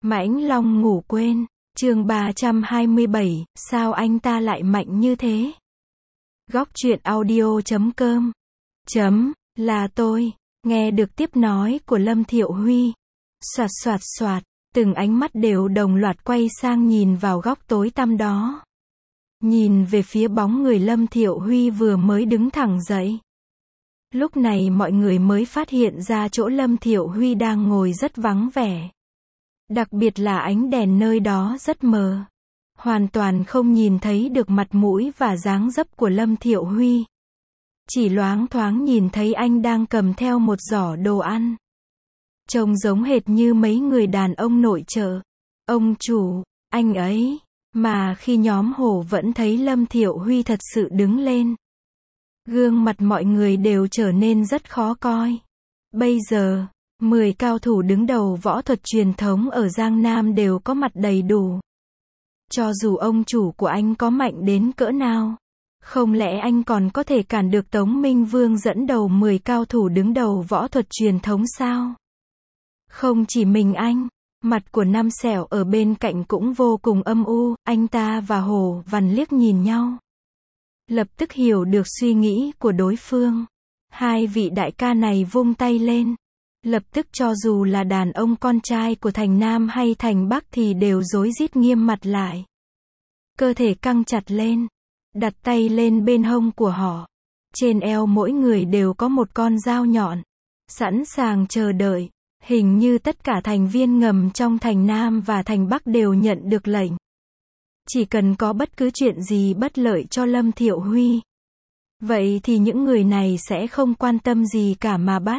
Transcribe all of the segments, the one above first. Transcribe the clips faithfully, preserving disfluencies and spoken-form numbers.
Mãnh Long ngủ quên, chương ba trăm hai mươi bảy, sao anh ta lại mạnh như thế? Góc truyện audio chấm com chấm, là tôi, nghe được tiếp nói của Lâm Thiệu Huy. Soạt soạt soạt, từng ánh mắt đều đồng loạt quay sang nhìn vào góc tối tăm đó. Nhìn về phía bóng người Lâm Thiệu Huy vừa mới đứng thẳng dậy. Lúc này mọi người mới phát hiện ra chỗ Lâm Thiệu Huy đang ngồi rất vắng vẻ. Đặc biệt là ánh đèn nơi đó rất mờ. Hoàn toàn không nhìn thấy được mặt mũi và dáng dấp của Lâm Thiệu Huy. Chỉ loáng thoáng nhìn thấy anh đang cầm theo một giỏ đồ ăn. Trông giống hệt như mấy người đàn ông nội trợ. Ông chủ, anh ấy. Mà khi nhóm Hổ vẫn thấy Lâm Thiệu Huy thật sự đứng lên. Gương mặt mọi người đều trở nên rất khó coi. Bây giờ, mười cao thủ đứng đầu võ thuật truyền thống ở Giang Nam đều có mặt đầy đủ. Cho dù ông chủ của anh có mạnh đến cỡ nào, không lẽ anh còn có thể cản được Tống Minh Vương dẫn đầu mười cao thủ đứng đầu võ thuật truyền thống sao? Không chỉ mình anh, mặt của Năm Sẻo ở bên cạnh cũng vô cùng âm u, anh ta và Hồ Văn liếc nhìn nhau. Lập tức hiểu được suy nghĩ của đối phương. Hai vị đại ca này vung tay lên. Lập tức cho dù là đàn ông con trai của thành Nam hay thành Bắc thì đều rối rít nghiêm mặt lại. Cơ thể căng chặt lên. Đặt tay lên bên hông của họ. Trên eo mỗi người đều có một con dao nhọn. Sẵn sàng chờ đợi. Hình như tất cả thành viên ngầm trong thành Nam và thành Bắc đều nhận được lệnh. Chỉ cần có bất cứ chuyện gì bất lợi cho Lâm Thiệu Huy. Vậy thì những người này sẽ không quan tâm gì cả mà bắt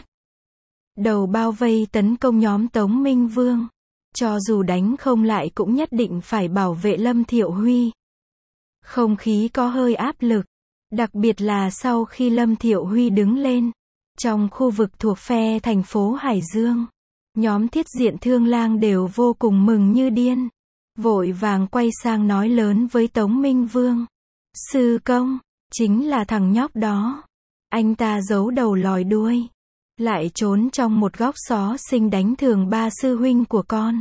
đầu bao vây tấn công nhóm Tống Minh Vương. Cho dù đánh không lại cũng nhất định phải bảo vệ Lâm Thiệu Huy. Không khí có hơi áp lực. Đặc biệt là sau khi Lâm Thiệu Huy đứng lên. Trong khu vực thuộc phe thành phố Hải Dương. Nhóm Thiết Diện Thương Lang đều vô cùng mừng như điên. Vội vàng quay sang nói lớn với Tống Minh Vương. Sư công, chính là thằng nhóc đó. Anh ta giấu đầu lòi đuôi. Lại trốn trong một góc xó xinh đánh thường ba sư huynh của con.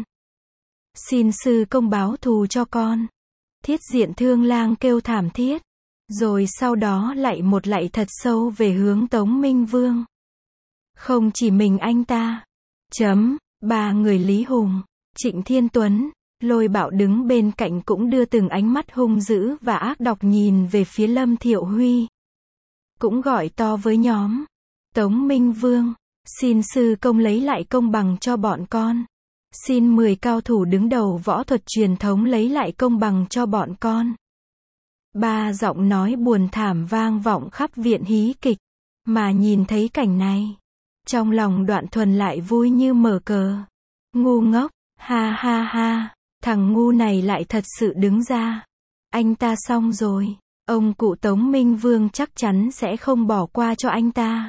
Xin sư công báo thù cho con. Thiết Diện Thương Lang kêu thảm thiết. Rồi sau đó lại một lạy thật sâu về hướng Tống Minh Vương. Không chỉ mình anh ta. Chấm, ba người Lý Hùng, Trịnh Thiên Tuấn, Lôi Bạo đứng bên cạnh cũng đưa từng ánh mắt hung dữ và ác độc nhìn về phía Lâm Thiệu Huy. Cũng gọi to với nhóm. Tống Minh Vương, xin sư công lấy lại công bằng cho bọn con. Xin mười cao thủ đứng đầu võ thuật truyền thống lấy lại công bằng cho bọn con. Ba giọng nói buồn thảm vang vọng khắp viện hí kịch. Mà nhìn thấy cảnh này, trong lòng Đoạn Thuần lại vui như mở cờ. Ngu ngốc, ha ha ha, thằng ngu này lại thật sự đứng ra. Anh ta xong rồi, ông cụ Tống Minh Vương chắc chắn sẽ không bỏ qua cho anh ta.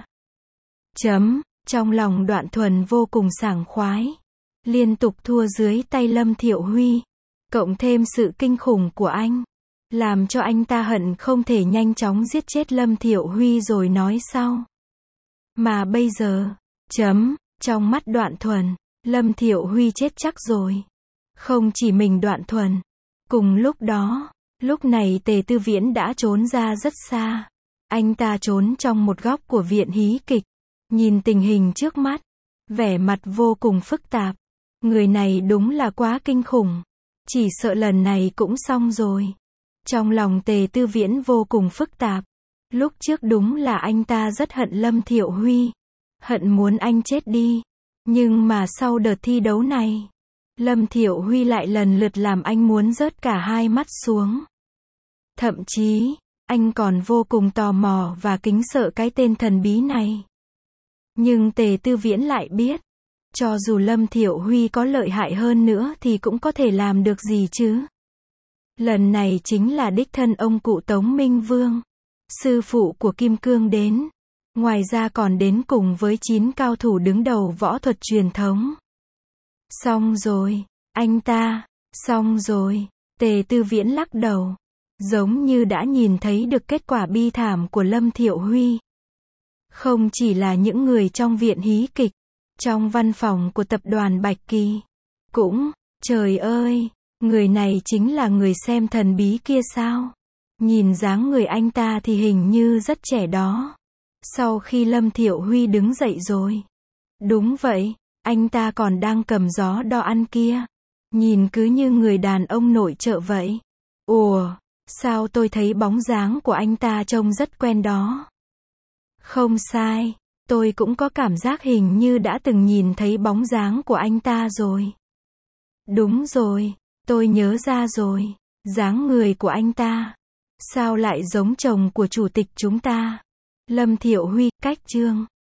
Chấm, trong lòng Đoạn Thuần vô cùng sảng khoái. Liên tục thua dưới tay Lâm Thiệu Huy. Cộng thêm sự kinh khủng của anh. Làm cho anh ta hận không thể nhanh chóng giết chết Lâm Thiệu Huy rồi nói sau. Mà bây giờ, chấm, trong mắt Đoạn Thuần, Lâm Thiệu Huy chết chắc rồi. Không chỉ mình Đoạn Thuần. Cùng lúc đó, lúc này Tề Tư Viễn đã trốn ra rất xa. Anh ta trốn trong một góc của viện hí kịch. Nhìn tình hình trước mắt. Vẻ mặt vô cùng phức tạp. Người này đúng là quá kinh khủng. Chỉ sợ lần này cũng xong rồi. Trong lòng Tề Tư Viễn vô cùng phức tạp. Lúc trước đúng là anh ta rất hận Lâm Thiệu Huy. Hận muốn anh chết đi. Nhưng mà sau đợt thi đấu này, Lâm Thiệu Huy lại lần lượt làm anh muốn rớt cả hai mắt xuống. Thậm chí, anh còn vô cùng tò mò và kính sợ cái tên thần bí này. Nhưng Tề Tư Viễn lại biết, cho dù Lâm Thiệu Huy có lợi hại hơn nữa thì cũng có thể làm được gì chứ. Lần này chính là đích thân ông cụ Tống Minh Vương, sư phụ của Kim Cương đến. Ngoài ra còn đến cùng với chín cao thủ đứng đầu võ thuật truyền thống. Xong rồi, anh ta, xong rồi, Tề Tư Viễn lắc đầu. Giống như đã nhìn thấy được kết quả bi thảm của Lâm Thiệu Huy. Không chỉ là những người trong viện hí kịch, trong văn phòng của tập đoàn Bạch Kỳ, cũng Trời ơi, người này chính là người xem thần bí kia sao? Nhìn dáng người anh ta thì hình như rất trẻ đó. Sau khi Lâm Thiệu Huy đứng dậy rồi. Đúng vậy, anh ta còn đang cầm gió đo ăn kia. Nhìn cứ như người đàn ông nội trợ vậy. Ủa, sao tôi thấy bóng dáng của anh ta trông rất quen đó. Không sai, tôi cũng có cảm giác hình như đã từng nhìn thấy bóng dáng của anh ta rồi. Đúng rồi, tôi nhớ ra rồi, dáng người của anh ta. Sao lại giống chồng của chủ tịch chúng ta? Lâm Thiệu Huy, cách chương.